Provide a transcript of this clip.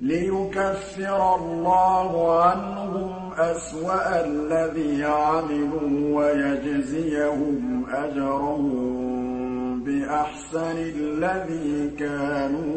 لِيُكَفِّرَ اللَّهُ عَنْهُمْ أَسْوَأَ الَّذِي عَمِلُوا وَيَجْزِيَهُمْ أَجْرَهُم بِأَحْسَنِ الَّذِي كَانُوا